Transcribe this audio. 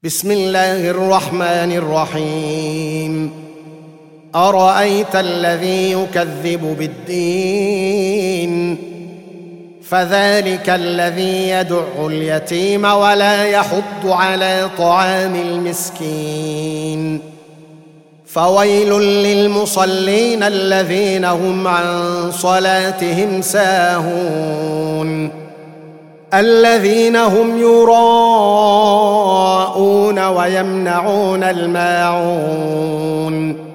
بسم الله الرحمن الرحيم. أرأيت الذي يكذب بالدين فذلك الذي يدع اليتيم ولا يحض على طعام المسكين فويل للمصلين الذين هم عن صلاتهم ساهون الذين هم يراءون ويمنعون الماعون